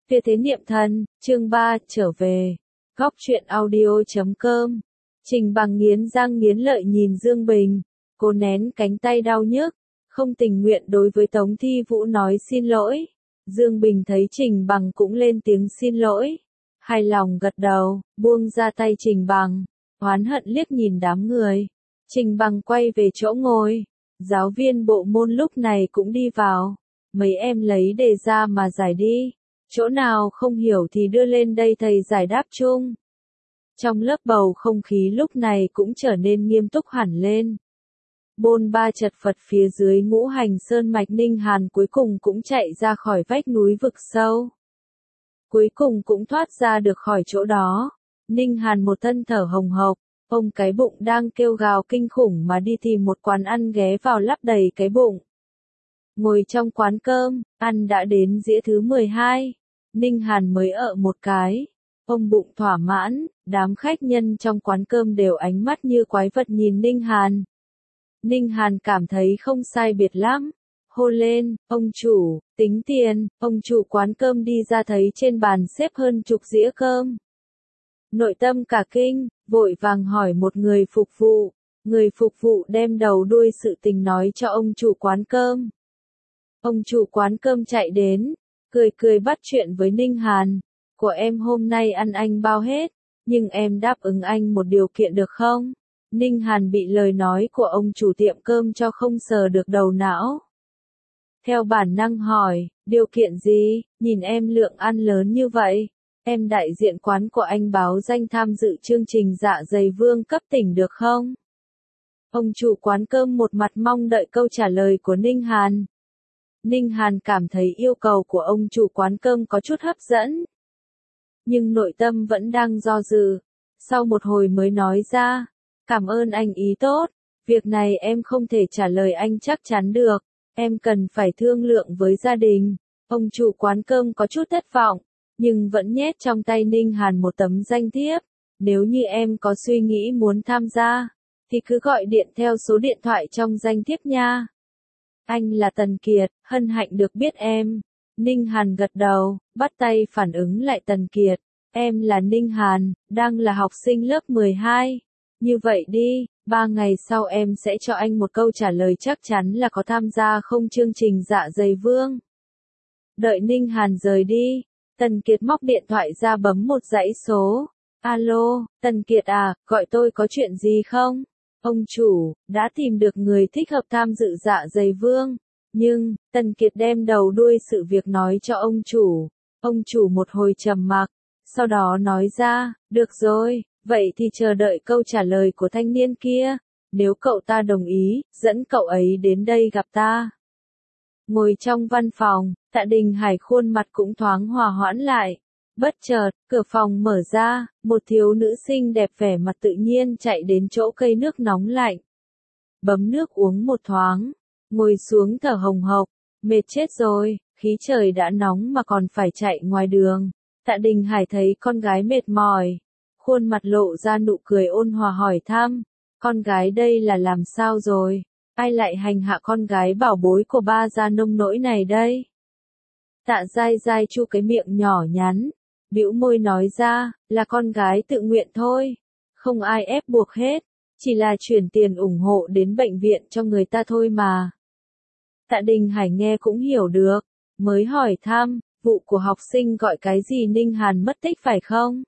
Tuyệt thế niệm thân, chương 3, trở về. Góc truyện audio.com. Trình Bằng nghiến răng nghiến lợi nhìn Dương Bình, cô nén cánh tay đau nhức, không tình nguyện đối với Tống Thi Vũ nói xin lỗi. Dương Bình thấy Trình Bằng cũng lên tiếng xin lỗi, hài lòng gật đầu, buông ra tay Trình Bằng, oán hận liếc nhìn đám người. Trình Bằng quay về chỗ ngồi, giáo viên bộ môn lúc này cũng đi vào, mấy em lấy đề ra mà giải đi. Chỗ nào không hiểu thì đưa lên đây thầy giải đáp chung. Trong lớp bầu không khí lúc này cũng trở nên nghiêm túc hẳn lên. Bôn ba chật vật phía dưới Ngũ Hành Sơn mạch Ninh Hàn cuối cùng cũng chạy ra khỏi vách núi vực sâu. Cuối cùng cũng thoát ra được khỏi chỗ đó. Ninh Hàn một thân thở hồng hộc, ông cái bụng đang kêu gào kinh khủng mà đi tìm một quán ăn ghé vào lấp đầy cái bụng. Ngồi trong quán cơm, ăn đã đến dĩa thứ 12. Ninh Hàn mới ợ một cái. Ông bụng thỏa mãn, đám khách nhân trong quán cơm đều ánh mắt như quái vật nhìn Ninh Hàn. Ninh Hàn cảm thấy không sai biệt lắm. Hô lên, ông chủ, tính tiền, ông chủ quán cơm đi ra thấy trên bàn xếp hơn chục dĩa cơm. Nội tâm cả kinh, vội vàng hỏi một người phục vụ. Người phục vụ đem đầu đuôi sự tình nói cho ông chủ quán cơm. Ông chủ quán cơm chạy đến, cười cười bắt chuyện với Ninh Hàn. Của em hôm nay ăn anh bao hết, nhưng em đáp ứng anh một điều kiện được không? Ninh Hàn bị lời nói của ông chủ tiệm cơm cho không sờ được đầu não. Theo bản năng hỏi, điều kiện gì, nhìn em lượng ăn lớn như vậy, em đại diện quán của anh báo danh tham dự chương trình Dạ Dày Vương cấp tỉnh được không? Ông chủ quán cơm một mặt mong đợi câu trả lời của Ninh Hàn. Ninh Hàn cảm thấy yêu cầu của ông chủ quán cơm có chút hấp dẫn. Nhưng nội tâm vẫn đang do dự. Sau một hồi mới nói ra, cảm ơn anh ý tốt, việc này em không thể trả lời anh chắc chắn được, em cần phải thương lượng với gia đình. Ông chủ quán cơm có chút thất vọng, nhưng vẫn nhét trong tay Ninh Hàn một tấm danh thiếp. Nếu như em có suy nghĩ muốn tham gia, thì cứ gọi điện theo số điện thoại trong danh thiếp nha. Anh là Tần Kiệt, hân hạnh được biết em. Ninh Hàn gật đầu, bắt tay phản ứng lại Tần Kiệt. Em là Ninh Hàn, đang là học sinh lớp 12. Như vậy đi, 3 ngày sau em sẽ cho anh một câu trả lời chắc chắn là có tham gia không chương trình Dạ Dày Vương. Đợi Ninh Hàn rời đi, Tần Kiệt móc điện thoại ra bấm một dãy số. Alo, Tần Kiệt à, gọi tôi có chuyện gì không? Ông chủ, đã tìm được người thích hợp tham dự Dạ Dày Vương. Nhưng, Tần Kiệt đem đầu đuôi sự việc nói cho ông chủ. Ông chủ một hồi trầm mặc, sau đó nói ra, được rồi, vậy thì chờ đợi câu trả lời của thanh niên kia. Nếu cậu ta đồng ý, dẫn cậu ấy đến đây gặp ta. Ngồi trong văn phòng, Tạ Đình Hải khuôn mặt cũng thoáng hòa hoãn lại. Bất chợt, cửa phòng mở ra, một thiếu nữ xinh đẹp vẻ mặt tự nhiên chạy đến chỗ cây nước nóng lạnh. Bấm nước uống một thoáng, ngồi xuống thở hồng hộc, mệt chết rồi, khí trời đã nóng mà còn phải chạy ngoài đường. Tạ Đình Hải thấy con gái mệt mỏi, khuôn mặt lộ ra nụ cười ôn hòa hỏi thăm, con gái đây là làm sao rồi, ai lại hành hạ con gái bảo bối của ba ra nông nỗi này đây? Tạ Giai Giai chu cái miệng nhỏ nhắn, bĩu môi nói ra, là con gái tự nguyện thôi, không ai ép buộc hết, chỉ là chuyển tiền ủng hộ đến bệnh viện cho người ta thôi mà. Tạ Đình Hải nghe cũng hiểu được, mới hỏi thăm, vụ của học sinh gọi cái gì Ninh Hàn mất tích phải không?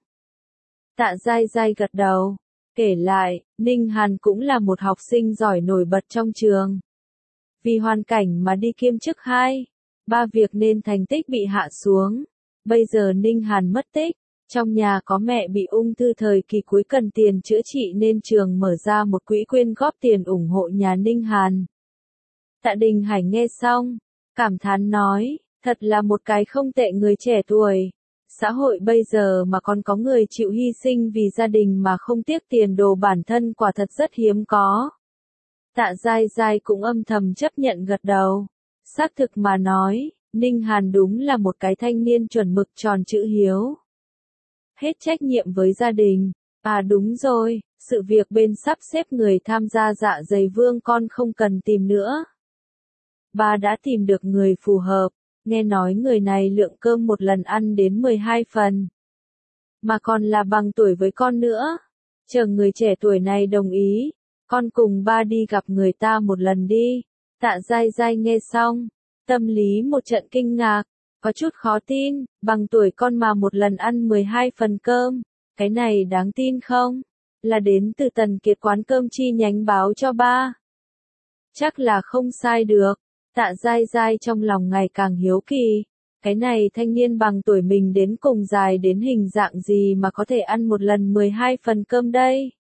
Tạ Giai Giai gật đầu, kể lại, Ninh Hàn cũng là một học sinh giỏi nổi bật trong trường. Vì hoàn cảnh mà đi kiêm chức 2, 3 việc nên thành tích bị hạ xuống. Bây giờ Ninh Hàn mất tích, trong nhà có mẹ bị ung thư thời kỳ cuối cần tiền chữa trị nên trường mở ra một quỹ quyên góp tiền ủng hộ nhà Ninh Hàn. Tạ Đình Hải nghe xong, cảm thán nói, thật là một cái không tệ người trẻ tuổi. Xã hội bây giờ mà còn có người chịu hy sinh vì gia đình mà không tiếc tiền đồ bản thân quả thật rất hiếm có. Tạ Giai Giai cũng âm thầm chấp nhận gật đầu. Xác thực mà nói, Ninh Hàn đúng là một cái thanh niên chuẩn mực tròn chữ hiếu. Hết trách nhiệm với gia đình. À đúng rồi, sự việc bên sắp xếp người tham gia Dạ Dày Vương con không cần tìm nữa. Bà đã tìm được người phù hợp. nghe nói người này lượng cơm một lần ăn đến 12 phần. Mà còn là bằng tuổi với con nữa. Chờ người trẻ tuổi này đồng ý, con cùng ba đi gặp người ta một lần đi. Tạ dai dai nghe xong, tâm lý một trận kinh ngạc, có chút khó tin, bằng tuổi con mà một lần ăn 12 phần cơm, cái này đáng tin không? Là đến từ Tần Kiệt quán cơm chi nhánh báo cho ba. Chắc là không sai được. Tạ dai dai trong lòng ngày càng hiếu kỳ. Cái này thanh niên bằng tuổi mình đến cùng dài đến hình dạng gì mà có thể ăn một lần 12 phần cơm đây?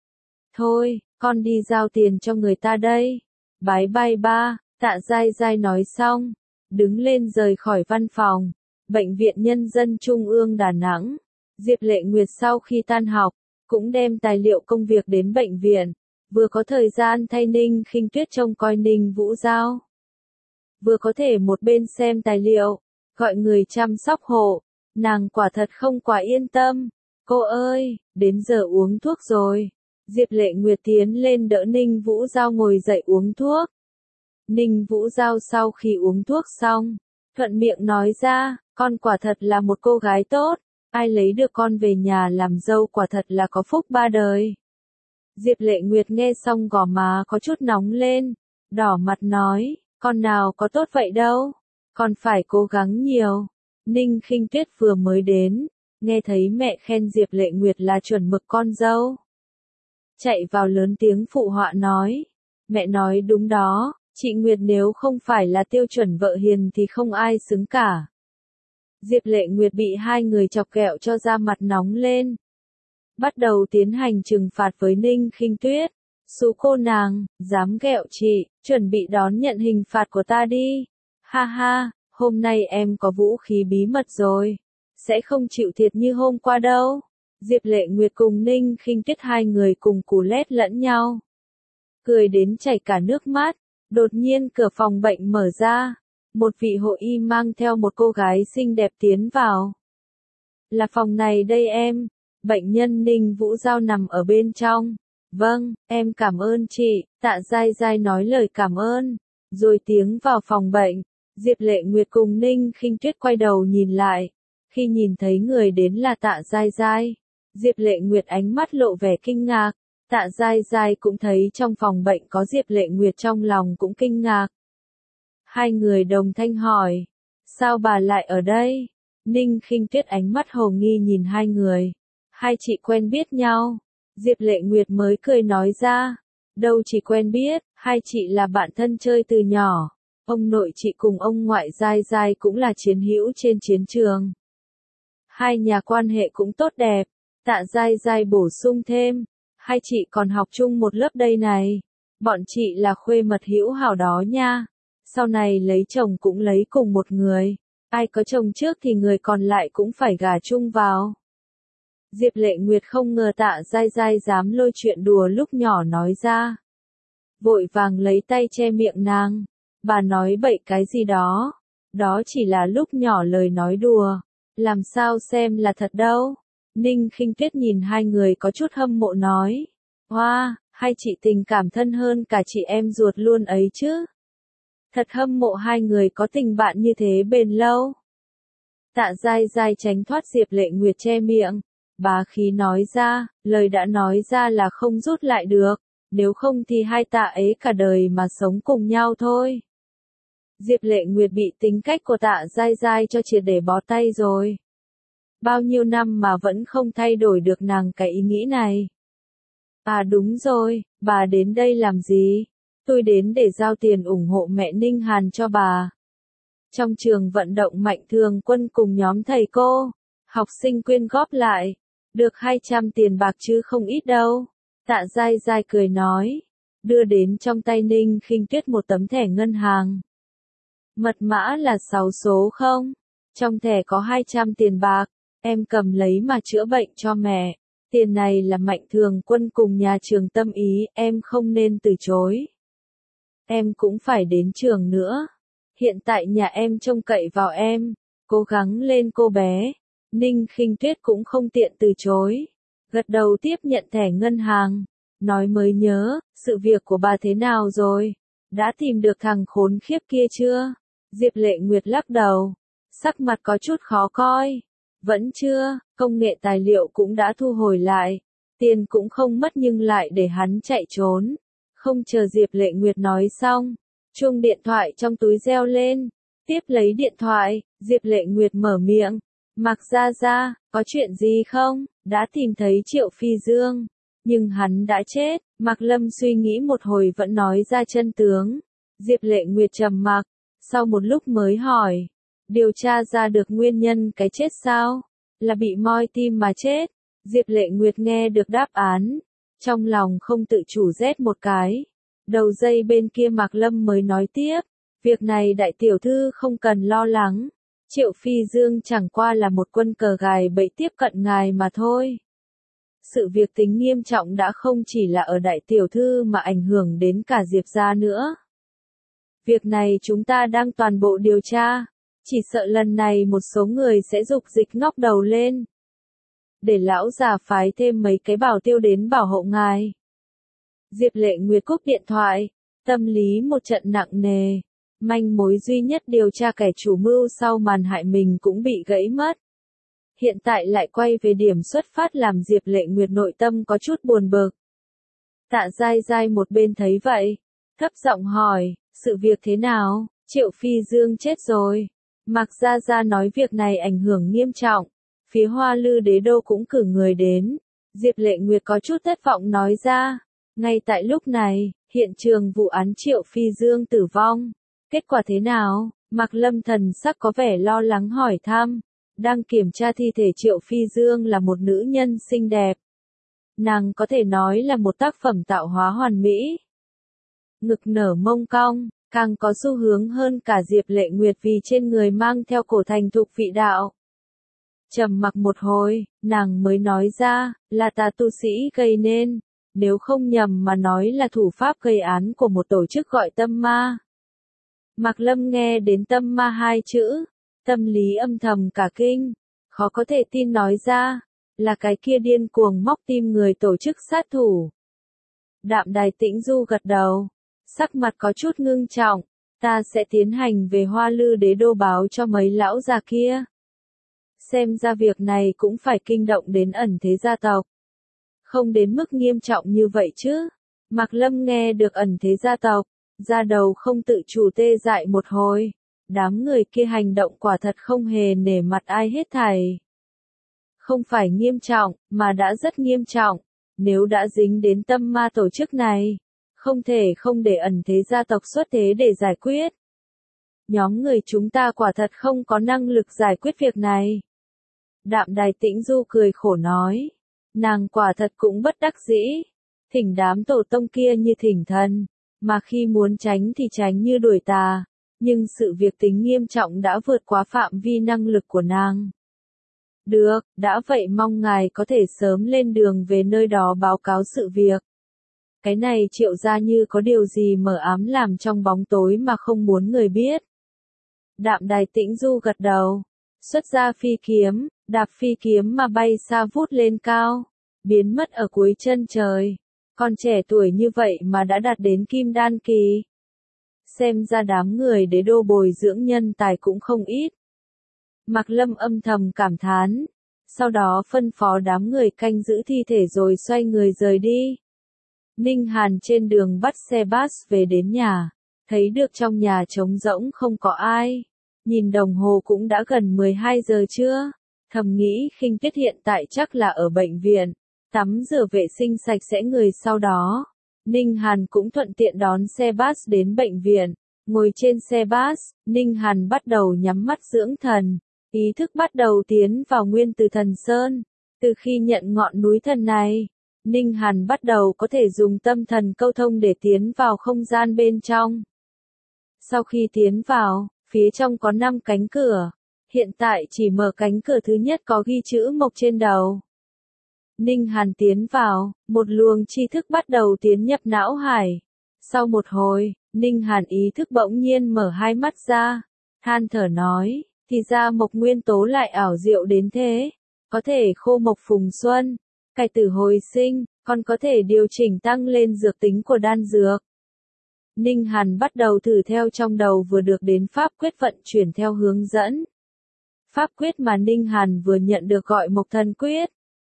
Thôi, con đi giao tiền cho người ta đây. Bái bai ba, Tạ dai dai nói xong, đứng lên rời khỏi văn phòng. Bệnh viện Nhân dân Trung ương Đà Nẵng. Diệp Lệ Nguyệt sau khi tan học, cũng đem tài liệu công việc đến bệnh viện. Vừa có thời gian thay Ninh Khinh Tuyết trông coi Ninh Vũ Giao. Vừa có thể một bên xem tài liệu, gọi người chăm sóc hộ. Nàng quả thật không quá yên tâm. Cô ơi, đến giờ uống thuốc rồi. Diệp Lệ Nguyệt tiến lên đỡ Ninh Vũ Giao ngồi dậy uống thuốc. Ninh Vũ Giao sau khi uống thuốc xong, thuận miệng nói ra, con quả thật là một cô gái tốt. Ai lấy được con về nhà làm dâu quả thật là có phúc ba đời. Diệp Lệ Nguyệt nghe xong gò má có chút nóng lên, đỏ mặt nói, con nào có tốt vậy đâu, con phải cố gắng nhiều. Ninh Khinh Tuyết vừa mới đến, nghe thấy mẹ khen Diệp Lệ Nguyệt là chuẩn mực con dâu. Chạy vào lớn tiếng phụ họa nói, mẹ nói đúng đó, chị Nguyệt nếu không phải là tiêu chuẩn vợ hiền thì không ai xứng cả. Diệp Lệ Nguyệt bị hai người chọc ghẹo cho da mặt nóng lên. Bắt đầu tiến hành trừng phạt với Ninh Khinh Tuyết. Xú cô nàng, dám ghẹo chị, chuẩn bị đón nhận hình phạt của ta đi. Ha ha, hôm nay em có vũ khí bí mật rồi. Sẽ không chịu thiệt như hôm qua đâu. Diệp Lệ Nguyệt cùng Ninh Khinh Tuyết hai người cùng cú lét lẫn nhau. Cười đến chảy cả nước mắt. Đột nhiên cửa phòng bệnh mở ra. Một vị hộ y mang theo một cô gái xinh đẹp tiến vào. Là phòng này đây em. Bệnh nhân Ninh Vũ Giao nằm ở bên trong. Vâng, em cảm ơn chị. Tạ dai dai nói lời cảm ơn. Rồi tiến vào phòng bệnh. Diệp Lệ Nguyệt cùng Ninh Khinh Tuyết quay đầu nhìn lại. Khi nhìn thấy người đến là Tạ dai dai, Diệp Lệ Nguyệt ánh mắt lộ vẻ kinh ngạc. Tạ dai dai cũng thấy trong phòng bệnh có Diệp Lệ Nguyệt, trong lòng cũng kinh ngạc. Hai người đồng thanh hỏi, sao bà lại ở đây? Ninh Khinh Tuyết ánh mắt hồ nghi nhìn hai người. Hai chị quen biết nhau. Diệp Lệ Nguyệt mới cười nói ra, đâu chỉ quen biết, hai chị là bạn thân chơi từ nhỏ. Ông nội chị cùng ông ngoại dai dai cũng là chiến hữu trên chiến trường. Hai nhà quan hệ cũng tốt đẹp. Tạ dai dai bổ sung thêm, hai chị còn học chung một lớp đây này. Bọn chị là khuê mật hữu hảo đó nha. Sau này lấy chồng cũng lấy cùng một người. Ai có chồng trước thì người còn lại cũng phải gả chung vào. Diệp Lệ Nguyệt không ngờ Tạ dai dai dám lôi chuyện đùa lúc nhỏ nói ra. Vội vàng lấy tay che miệng nàng. Bà nói bậy cái gì đó. Đó chỉ là lúc nhỏ lời nói đùa. Làm sao xem là thật đâu. Ninh Khinh Tuyết nhìn hai người có chút hâm mộ nói. Hoa, hai chị tình cảm thân hơn cả chị em ruột luôn ấy chứ. Thật hâm mộ hai người có tình bạn như thế bền lâu. Tạ dai dai tránh thoát Diệp Lệ Nguyệt che miệng. Bá khí nói ra, lời đã nói ra là không rút lại được. Nếu không thì hai tạ ấy cả đời mà sống cùng nhau thôi. Diệp Lệ Nguyệt bị tính cách của Tạ dai dai cho triệt để bó tay rồi. Bao nhiêu năm mà vẫn không thay đổi được nàng cái ý nghĩ này. À đúng rồi, bà đến đây làm gì? Tôi đến để giao tiền ủng hộ mẹ Ninh Hàn cho bà. Trong trường vận động Mạnh Thường Quân cùng nhóm thầy cô, học sinh quyên góp lại, được 200 tiền bạc chứ không ít đâu. Tạ dai dai cười nói, đưa đến trong tay Ninh Khinh Tuyết một tấm thẻ ngân hàng. Mật mã là 6 số không? Trong thẻ có 200 tiền bạc, em cầm lấy mà chữa bệnh cho mẹ. Tiền này là Mạnh Thường Quân cùng nhà trường tâm ý, em không nên từ chối. Em cũng phải đến trường nữa. Hiện tại nhà em trông cậy vào em. Cố gắng lên cô bé. Ninh Khinh Tuyết cũng không tiện từ chối. Gật đầu tiếp nhận thẻ ngân hàng. Nói mới nhớ, sự việc của bà thế nào rồi? Đã tìm được thằng khốn khiếp kia chưa? Diệp Lệ Nguyệt lắc đầu, sắc mặt có chút khó coi. Vẫn chưa, công nghệ tài liệu cũng đã thu hồi lại. Tiền cũng không mất nhưng lại để hắn chạy trốn. Không chờ Diệp Lệ Nguyệt nói xong, chuông điện thoại trong túi reo lên. Tiếp lấy điện thoại, Diệp Lệ Nguyệt mở miệng. Mạc Gia Gia, có chuyện gì không? Đã tìm thấy Triệu Phi Dương. Nhưng hắn đã chết. Mạc Lâm suy nghĩ một hồi vẫn nói ra chân tướng. Diệp Lệ Nguyệt trầm mặc. Sau một lúc mới hỏi. Điều tra ra được nguyên nhân cái chết sao? Là bị moi tim mà chết. Diệp Lệ Nguyệt nghe được đáp án. Trong lòng không tự chủ rét một cái. Đầu dây bên kia Mạc Lâm mới nói tiếp. Việc này đại tiểu thư không cần lo lắng. Triệu Phi Dương chẳng qua là một quân cờ gài bẫy tiếp cận ngài mà thôi. Sự việc tính nghiêm trọng đã không chỉ là ở đại tiểu thư mà ảnh hưởng đến cả Diệp gia nữa. Việc này chúng ta đang toàn bộ điều tra. Chỉ sợ lần này một số người sẽ dục dịch ngóc đầu lên. Để lão già phái thêm mấy cái bảo tiêu đến bảo hộ ngài. Diệp Lệ Nguyệt cúp điện thoại. Tâm lý một trận nặng nề. Manh mối duy nhất điều tra kẻ chủ mưu sau màn hại mình cũng bị gãy mất. Hiện tại lại quay về điểm xuất phát làm Diệp Lệ Nguyệt nội tâm có chút buồn bực. Tạ Giai Giai một bên thấy vậy, thấp giọng hỏi, sự việc thế nào? Triệu Phi Dương chết rồi. Mạc Gia Gia nói việc này ảnh hưởng nghiêm trọng. Phía Hoa Lư Đế Đô cũng cử người đến. Diệp Lệ Nguyệt có chút thất vọng nói ra. Ngay tại lúc này, hiện trường vụ án Triệu Phi Dương tử vong. Kết quả thế nào? Mạc Lâm thần sắc có vẻ lo lắng hỏi thăm. Đang kiểm tra thi thể Triệu Phi Dương là một nữ nhân xinh đẹp. Nàng có thể nói là một tác phẩm tạo hóa hoàn mỹ. Ngực nở mông cong, càng có xu hướng hơn cả Diệp Lệ Nguyệt vì trên người mang theo cổ thành thục vị đạo. Trầm mặc một hồi, nàng mới nói ra, là tà tu sĩ gây nên, nếu không nhầm mà nói là thủ pháp gây án của một tổ chức gọi tâm ma. Mạc Lâm nghe đến tâm ma hai chữ, tâm lý âm thầm cả kinh, khó có thể tin nói ra, là cái kia điên cuồng móc tim người tổ chức sát thủ. Đạm Đài Tĩnh Du gật đầu, sắc mặt có chút ngưng trọng, ta sẽ tiến hành về Hoa Lư Đế Đô báo cho mấy lão già kia. Xem ra việc này cũng phải kinh động đến ẩn thế gia tộc. Không đến mức nghiêm trọng như vậy chứ. Mạc Lâm nghe được ẩn thế gia tộc, da đầu không tự chủ tê dại một hồi. Đám người kia hành động quả thật không hề nể mặt ai hết thảy. Không phải nghiêm trọng, mà đã rất nghiêm trọng. Nếu đã dính đến tâm ma tổ chức này, không thể không để ẩn thế gia tộc xuất thế để giải quyết. Nhóm người chúng ta quả thật không có năng lực giải quyết việc này. Đạm Đài Tĩnh Du cười khổ nói. Nàng quả thật cũng bất đắc dĩ. Thỉnh đám tổ tông kia như thỉnh thần, mà khi muốn tránh thì tránh như đuổi tà. Nhưng sự việc tính nghiêm trọng đã vượt quá phạm vi năng lực của nàng. Được, đã vậy mong ngài có thể sớm lên đường về nơi đó báo cáo sự việc. Cái này Triệu gia như có điều gì mờ ám làm trong bóng tối mà không muốn người biết. Đạm Đài Tĩnh Du gật đầu, xuất ra phi kiếm, đạp phi kiếm mà bay xa vút lên cao, biến mất ở cuối chân trời. Còn trẻ tuổi như vậy mà đã đạt đến kim đan kỳ. Xem ra đám người Đế Đô bồi dưỡng nhân tài cũng không ít. Mạc Lâm âm thầm cảm thán, sau đó phân phó đám người canh giữ thi thể rồi xoay người rời đi. Ninh Hàn trên đường bắt xe bus về đến nhà, thấy được trong nhà trống rỗng không có ai. Nhìn đồng hồ cũng đã gần 12 giờ trưa, thầm nghĩ Khinh Tuyết hiện tại chắc là ở bệnh viện, tắm rửa vệ sinh sạch sẽ người sau đó. Ninh Hàn cũng thuận tiện đón xe bus đến bệnh viện, ngồi trên xe bus, Ninh Hàn bắt đầu nhắm mắt dưỡng thần, ý thức bắt đầu tiến vào Nguyên Từ Thần Sơn. Từ khi nhận ngọn núi thần này, Ninh Hàn bắt đầu có thể dùng tâm thần câu thông để tiến vào không gian bên trong. Sau khi tiến vào, phía trong có 5 cánh cửa, hiện tại chỉ mở cánh cửa thứ nhất có ghi chữ Mộc trên đầu. Ninh Hàn tiến vào, một luồng tri thức bắt đầu tiến nhập não hải. Sau một hồi, Ninh Hàn ý thức bỗng nhiên mở hai mắt ra, than thở nói, thì ra Mộc nguyên tố lại ảo diệu đến thế, có thể khô mộc phùng xuân, cải tử hồi sinh, còn có thể điều chỉnh tăng lên dược tính của đan dược. Ninh Hàn bắt đầu thử theo trong đầu vừa được đến pháp quyết vận chuyển theo hướng dẫn. Pháp quyết mà Ninh Hàn vừa nhận được gọi Mộc Thần Quyết,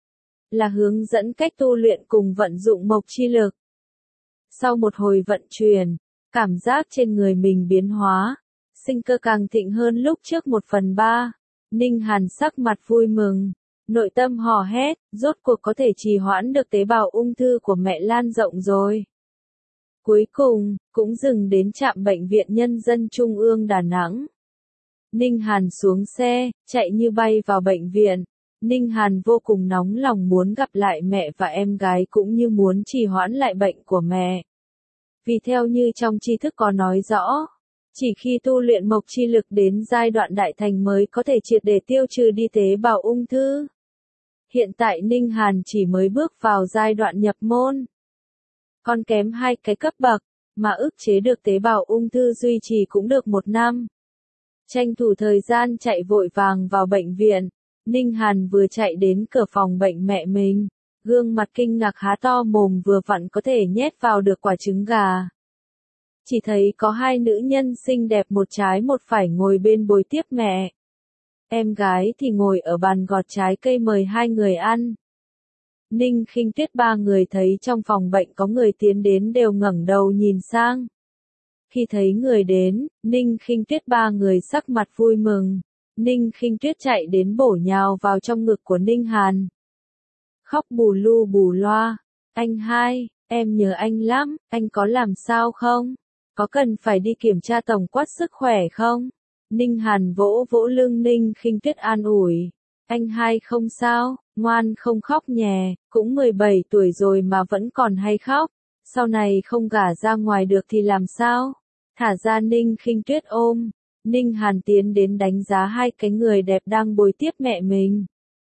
là hướng dẫn cách tu luyện cùng vận dụng mộc chi lực. Sau một hồi vận chuyển, cảm giác trên người mình biến hóa, sinh cơ càng thịnh hơn lúc trước 1/3. Ninh Hàn sắc mặt vui mừng, nội tâm hò hét, rốt cuộc có thể trì hoãn được tế bào ung thư của mẹ lan rộng rồi. Cuối cùng, cũng dừng đến trạm bệnh viện Nhân dân Trung ương Đà Nẵng. Ninh Hàn xuống xe, chạy như bay vào bệnh viện. Ninh Hàn vô cùng nóng lòng muốn gặp lại mẹ và em gái cũng như muốn trì hoãn lại bệnh của mẹ. Vì theo như trong tri thức có nói rõ, chỉ khi tu luyện mộc chi lực đến giai đoạn đại thành mới có thể triệt để tiêu trừ đi tế bào ung thư. Hiện tại Ninh Hàn chỉ mới bước vào giai đoạn nhập môn. Còn kém 2 cái cấp bậc, mà ức chế được tế bào ung thư duy trì cũng được 1 năm. Tranh thủ thời gian chạy vội vàng vào bệnh viện, Ninh Hàn vừa chạy đến cửa phòng bệnh mẹ mình, gương mặt kinh ngạc há to mồm vừa vặn có thể nhét vào được quả trứng gà. Chỉ thấy có 2 nữ nhân xinh đẹp một trái một phải ngồi bên bồi tiếp mẹ. Em gái thì ngồi ở bàn gọt trái cây mời 2 người ăn. Ninh Khinh Tuyết 3 người thấy trong phòng bệnh có người tiến đến đều ngẩng đầu nhìn sang. Khi thấy người đến, Ninh Khinh Tuyết 3 người sắc mặt vui mừng. Ninh Khinh Tuyết chạy đến bổ nhào vào trong ngực của Ninh Hàn. Khóc bù lu bù loa. Anh hai, em nhớ anh lắm, anh có làm sao không? Có cần phải đi kiểm tra tổng quát sức khỏe không? Ninh Hàn vỗ vỗ lưng Ninh Khinh Tuyết an ủi. Anh hai không sao, ngoan không khóc nhè, cũng 17 tuổi rồi mà vẫn còn hay khóc. Sau này không gả ra ngoài được thì làm sao? Thả ra Ninh Khinh Tuyết ôm. Ninh Hàn tiến đến đánh giá 2 cái người đẹp đang bồi tiếp mẹ mình.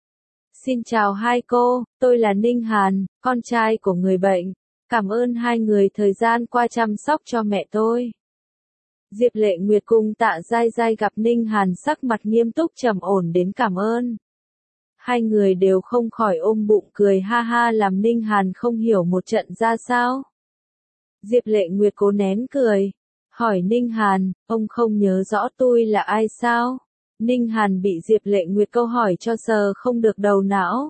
Xin chào 2 cô, tôi là Ninh Hàn, con trai của người bệnh. Cảm ơn 2 người thời gian qua chăm sóc cho mẹ tôi. Diệp Lệ Nguyệt cùng Tạ Giai Giai gặp Ninh Hàn sắc mặt nghiêm túc trầm ổn đến cảm ơn. 2 người đều không khỏi ôm bụng cười ha ha làm Ninh Hàn không hiểu một trận ra sao. Diệp Lệ Nguyệt cố nén cười, hỏi Ninh Hàn, ông không nhớ rõ tôi là ai sao? Ninh Hàn bị Diệp Lệ Nguyệt câu hỏi cho sờ không được đầu não.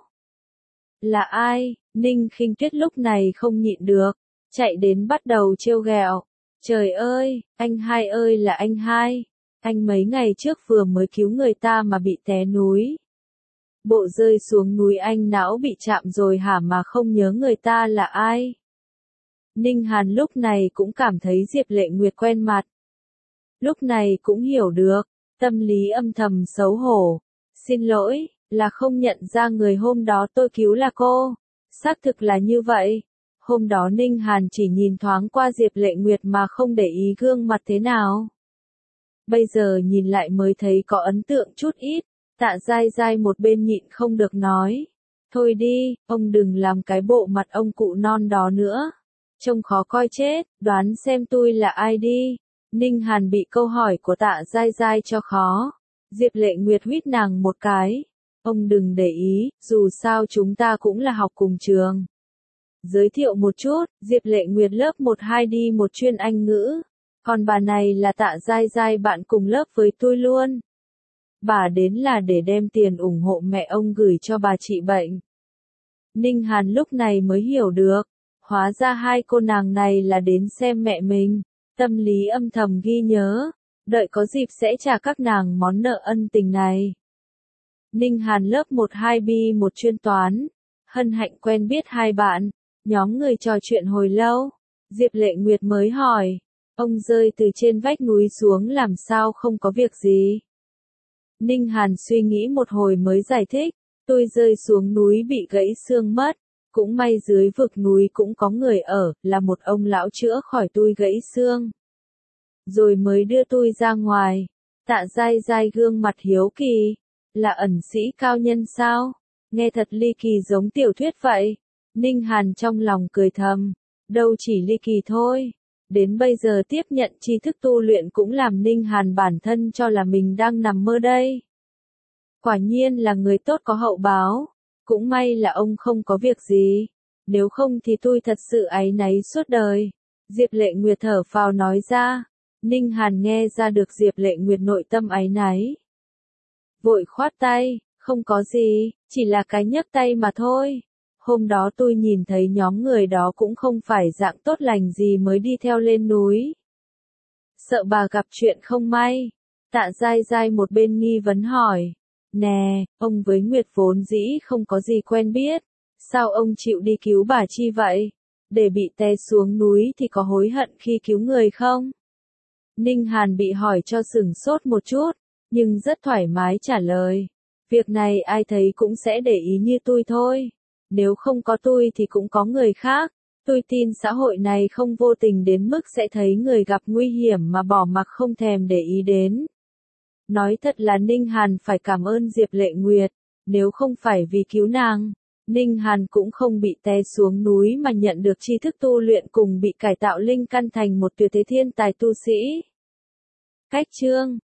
Là ai? Ninh Khinh Tuyết lúc này không nhịn được, chạy đến bắt đầu trêu ghẹo. Trời ơi, anh hai ơi là anh hai. Anh mấy ngày trước vừa mới cứu người ta mà bị té núi. Bộ rơi xuống núi anh não bị chạm rồi hả mà không nhớ người ta là ai? Ninh Hàn lúc này cũng cảm thấy Diệp Lệ Nguyệt quen mặt. Lúc này cũng hiểu được, tâm lý âm thầm xấu hổ. Xin lỗi, là không nhận ra người hôm đó tôi cứu là cô. Xác thực là như vậy. Hôm đó Ninh Hàn chỉ nhìn thoáng qua Diệp Lệ Nguyệt mà không để ý gương mặt thế nào. Bây giờ nhìn lại mới thấy có ấn tượng chút ít. Tạ Giai Giai một bên nhịn không được nói. Thôi đi, ông đừng làm cái bộ mặt ông cụ non đó nữa. Trông khó coi chết, đoán xem tôi là ai đi. Ninh Hàn bị câu hỏi của Tạ Giai Giai cho khó. Diệp Lệ Nguyệt huýt nàng một cái. Ông đừng để ý, dù sao chúng ta cũng là học cùng trường. Giới thiệu một chút, Diệp Lệ Nguyệt lớp 1-2 đi một chuyên Anh ngữ. Còn bà này là Tạ Giai Giai bạn cùng lớp với tôi luôn. Bà đến là để đem tiền ủng hộ mẹ ông gửi cho bà trị bệnh. Ninh Hàn lúc này mới hiểu được. Hóa ra 2 cô nàng này là đến xem mẹ mình. Tâm lý âm thầm ghi nhớ. Đợi có dịp sẽ trả các nàng món nợ ân tình này. Ninh Hàn lớp 1-2 bi một chuyên toán. Hân hạnh quen biết 2 bạn. Nhóm người trò chuyện hồi lâu. Diệp Lệ Nguyệt mới hỏi. Ông rơi từ trên vách núi xuống làm sao không có việc gì? Ninh Hàn suy nghĩ một hồi mới giải thích. Tôi rơi xuống núi bị gãy xương mất. Cũng may dưới vực núi cũng có người ở, là một ông lão chữa khỏi tôi gãy xương. Rồi mới đưa tôi ra ngoài. Tạ Giai Giai gương mặt hiếu kỳ. Là ẩn sĩ cao nhân sao? Nghe thật ly kỳ giống tiểu thuyết vậy. Ninh Hàn trong lòng cười thầm. Đâu chỉ ly kỳ thôi. Đến bây giờ tiếp nhận tri thức tu luyện cũng làm Ninh Hàn bản thân cho là mình đang nằm mơ đây. Quả nhiên là người tốt có hậu báo. Cũng may là ông không có việc gì. Nếu không thì tôi thật sự áy náy suốt đời. Diệp Lệ Nguyệt thở phào nói ra. Ninh Hàn nghe ra được Diệp Lệ Nguyệt nội tâm áy náy. Vội khoát tay, không có gì, chỉ là cái nhấc tay mà thôi. Hôm đó tôi nhìn thấy nhóm người đó cũng không phải dạng tốt lành gì mới đi theo lên núi. Sợ bà gặp chuyện không may. Tạ Giai Giai một bên nghi vấn hỏi. Nè, ông với Nguyệt vốn dĩ không có gì quen biết. Sao ông chịu đi cứu bà chi vậy? Để bị té xuống núi thì có hối hận khi cứu người không? Ninh Hàn bị hỏi cho sửng sốt một chút, nhưng rất thoải mái trả lời. Việc này ai thấy cũng sẽ để ý như tôi thôi. Nếu không có tôi thì cũng có người khác. Tôi tin xã hội này không vô tình đến mức sẽ thấy người gặp nguy hiểm mà bỏ mặc không thèm để ý đến. Nói thật là Ninh Hàn phải cảm ơn Diệp Lệ Nguyệt. Nếu không phải vì cứu nàng, Ninh Hàn cũng không bị té xuống núi mà nhận được tri thức tu luyện cùng bị cải tạo linh căn thành một tuyệt thế thiên tài tu sĩ. Cách chương